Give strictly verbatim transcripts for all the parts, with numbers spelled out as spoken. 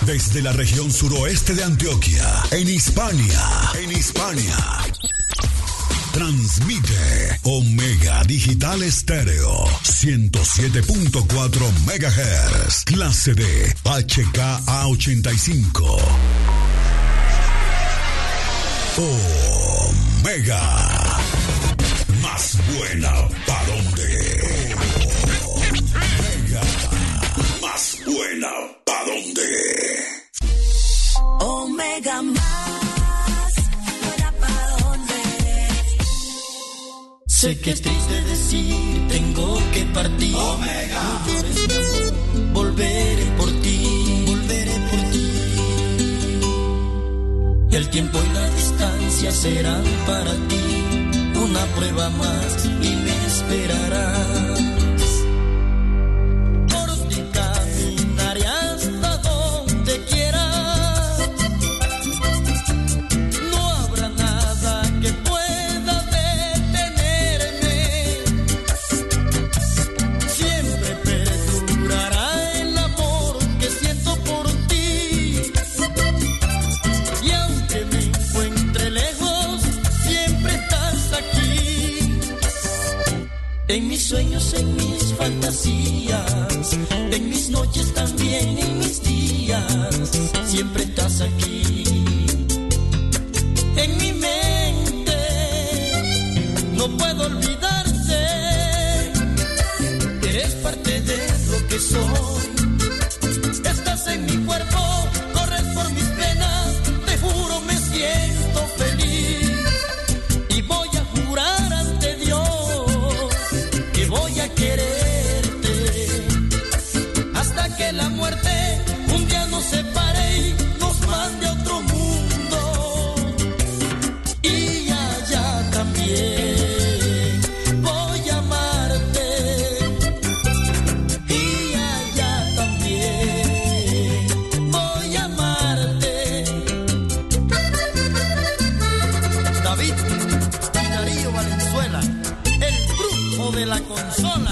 Desde la región suroeste de Antioquia, en Hispania, en Hispania. Transmite Omega Digital Estéreo, ciento siete punto cuatro megahertz, clase D, H K A ochenta y cinco. Omega, más buena pa' dónde. Omega, más buena pa' dónde. Omega más buena pa' dónde. Sé que es triste decir, tengo que partir. Omega, no llores, mi amor, volveré por ti, volveré por ti. El tiempo y la distancia serán para ti una prueba más y me esperarás. Por ti caminaré hasta donde quieras. No habrá nada que pueda detenerme. Siempre perdurará el amor que siento por ti. Y aunque me encuentre lejos, siempre estás aquí. En mis sueños, en mis fantasías, en mis noches también, en mis días, siempre estás aquí. En mi mente no puedo olvidarte. Eres parte de lo que soy. Estás en mi cuerpo, corres por mis venas. Te juro me siento feliz. Y voy a jurar ante Dios que voy a quererte hasta que la muerte un día nos separe y nos mande a otro mundo. Y allá también voy a amarte. Y allá también voy a amarte. David y Darío Valenzuela, el brujo de la consola.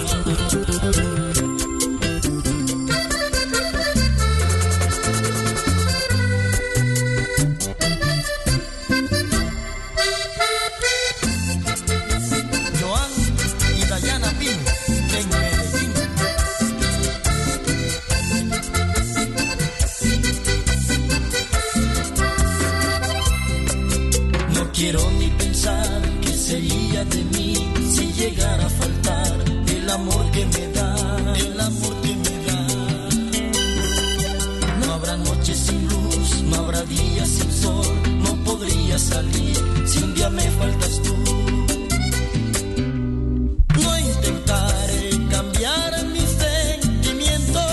Joan y Dayana Pino en Medellín. No quiero ni pensar qué sería de mí si llegara a faltar el amor que me da, el amor que me da. No habrá noches sin luz, no habrá días sin sol, no podría salir si un día me faltas tú. No intentaré cambiar mis sentimientos,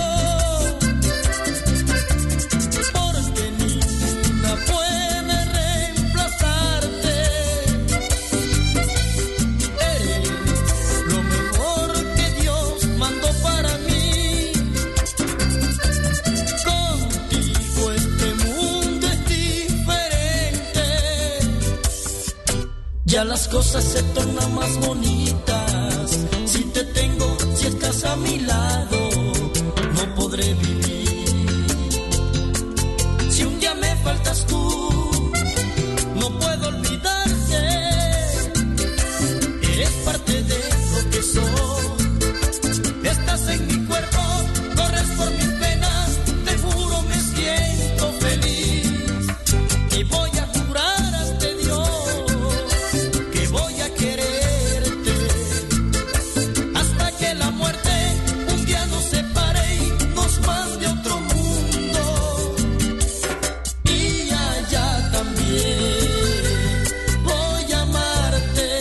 porque ninguna puede reemplazarte. Eres lo mejor que Dios mandó para mí. Contigo este mundo es diferente. Ya las cosas se tornan más bonitas. Si te tengo, si estás a mi lado, no podré vivir. Si un día me faltas tú, no puedo olvidarte. Eres parte de lo que soy. Estás en mi cuerpo, corres por mis venas. Te juro me siento feliz. Y voy a jurar ante Dios que voy a quererte hasta que la muerte un día nos separe y nos mande a otro mundo. Y allá también voy a amarte.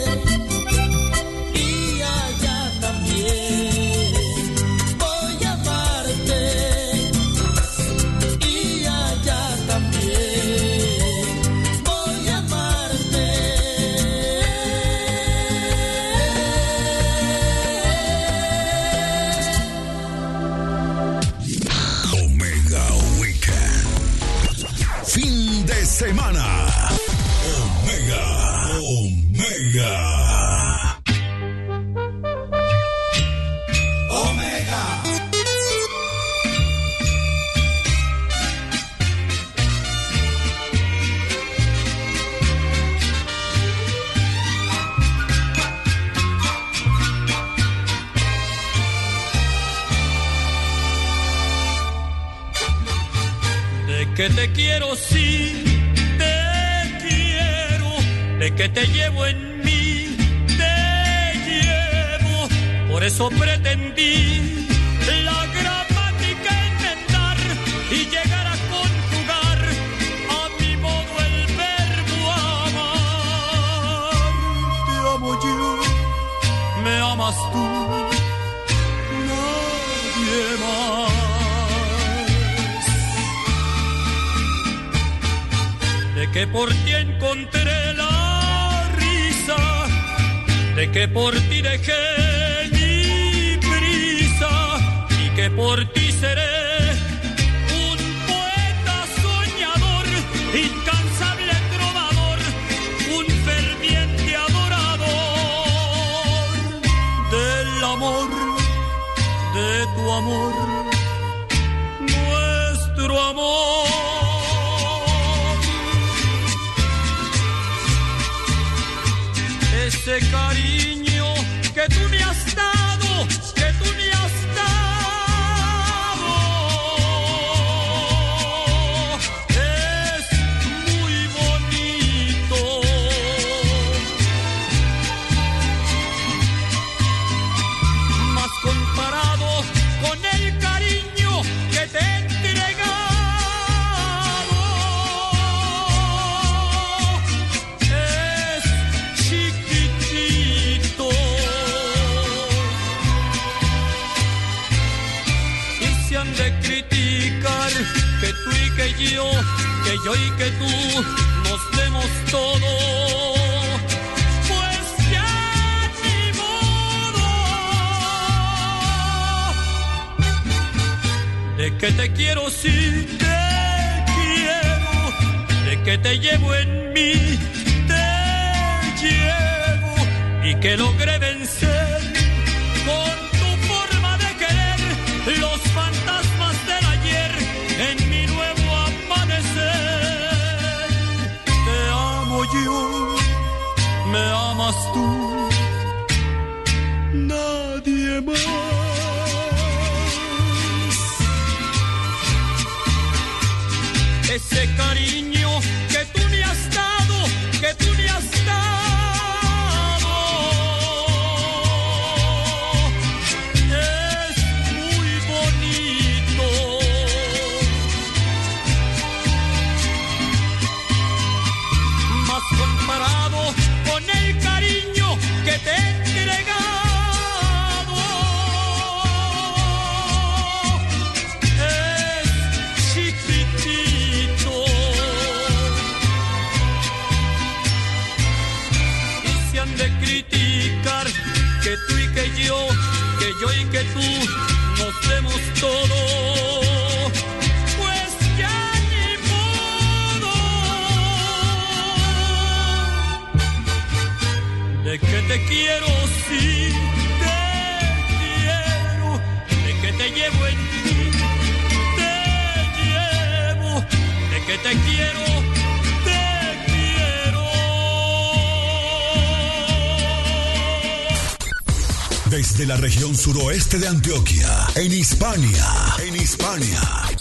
Y allá también voy a amarte. Y allá también voy a amarte. Omega Weekend. Fin de semana. Omega. Omega. Omega. que te quiero, sí, te quiero, de que te llevo en mí, te llevo, por eso pretendí la gramática enmendar y llegar a conjugar a mi modo el verbo amar. Te amo yo, me amas tú, nadie más. De que por ti encontré la risa, de que por ti dejé mi prisa y que por ti seré un poeta soñador, incansable trovador, un ferviente adorador del amor, de tu amor, nuestro amor. Ese cariño que tú me has dado, que tú me has dado, es muy bonito. Mas comparado con el cariño que te he entregado, de criticar que tú y que yo, que yo y que tú nos demos todo, pues ya ni modo. De que te quiero, sí, te quiero, de que te llevo en mí, te llevo, y que logré vencer con los fantasmas del ayer en mi nuevo amanecer. Te amo yo, me amas tú, nadie más. Ese cariño que tú me has dado, que tú me has dado, comparado con el cariño que te he entregado, es chiquitito. Y se han de criticar que tú y que yo, que yo y que tú nos demos todo, pues ya ni modo. De que te quiero, sí, te quiero, de que te llevo en mí, te llevo, de que te quiero, te quiero. Desde la región suroeste de Antioquia, en Hispania, en Hispania.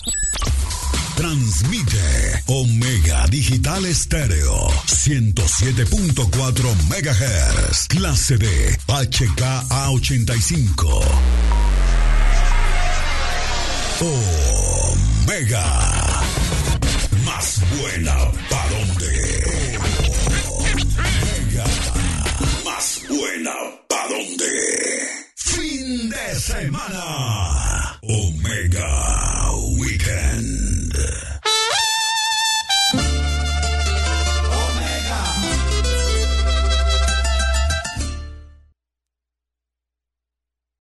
Transmite Omega Digital Estéreo ciento siete punto cuatro megahertz, clase D H K A ochenta y cinco. Omega, más buena pa' donde.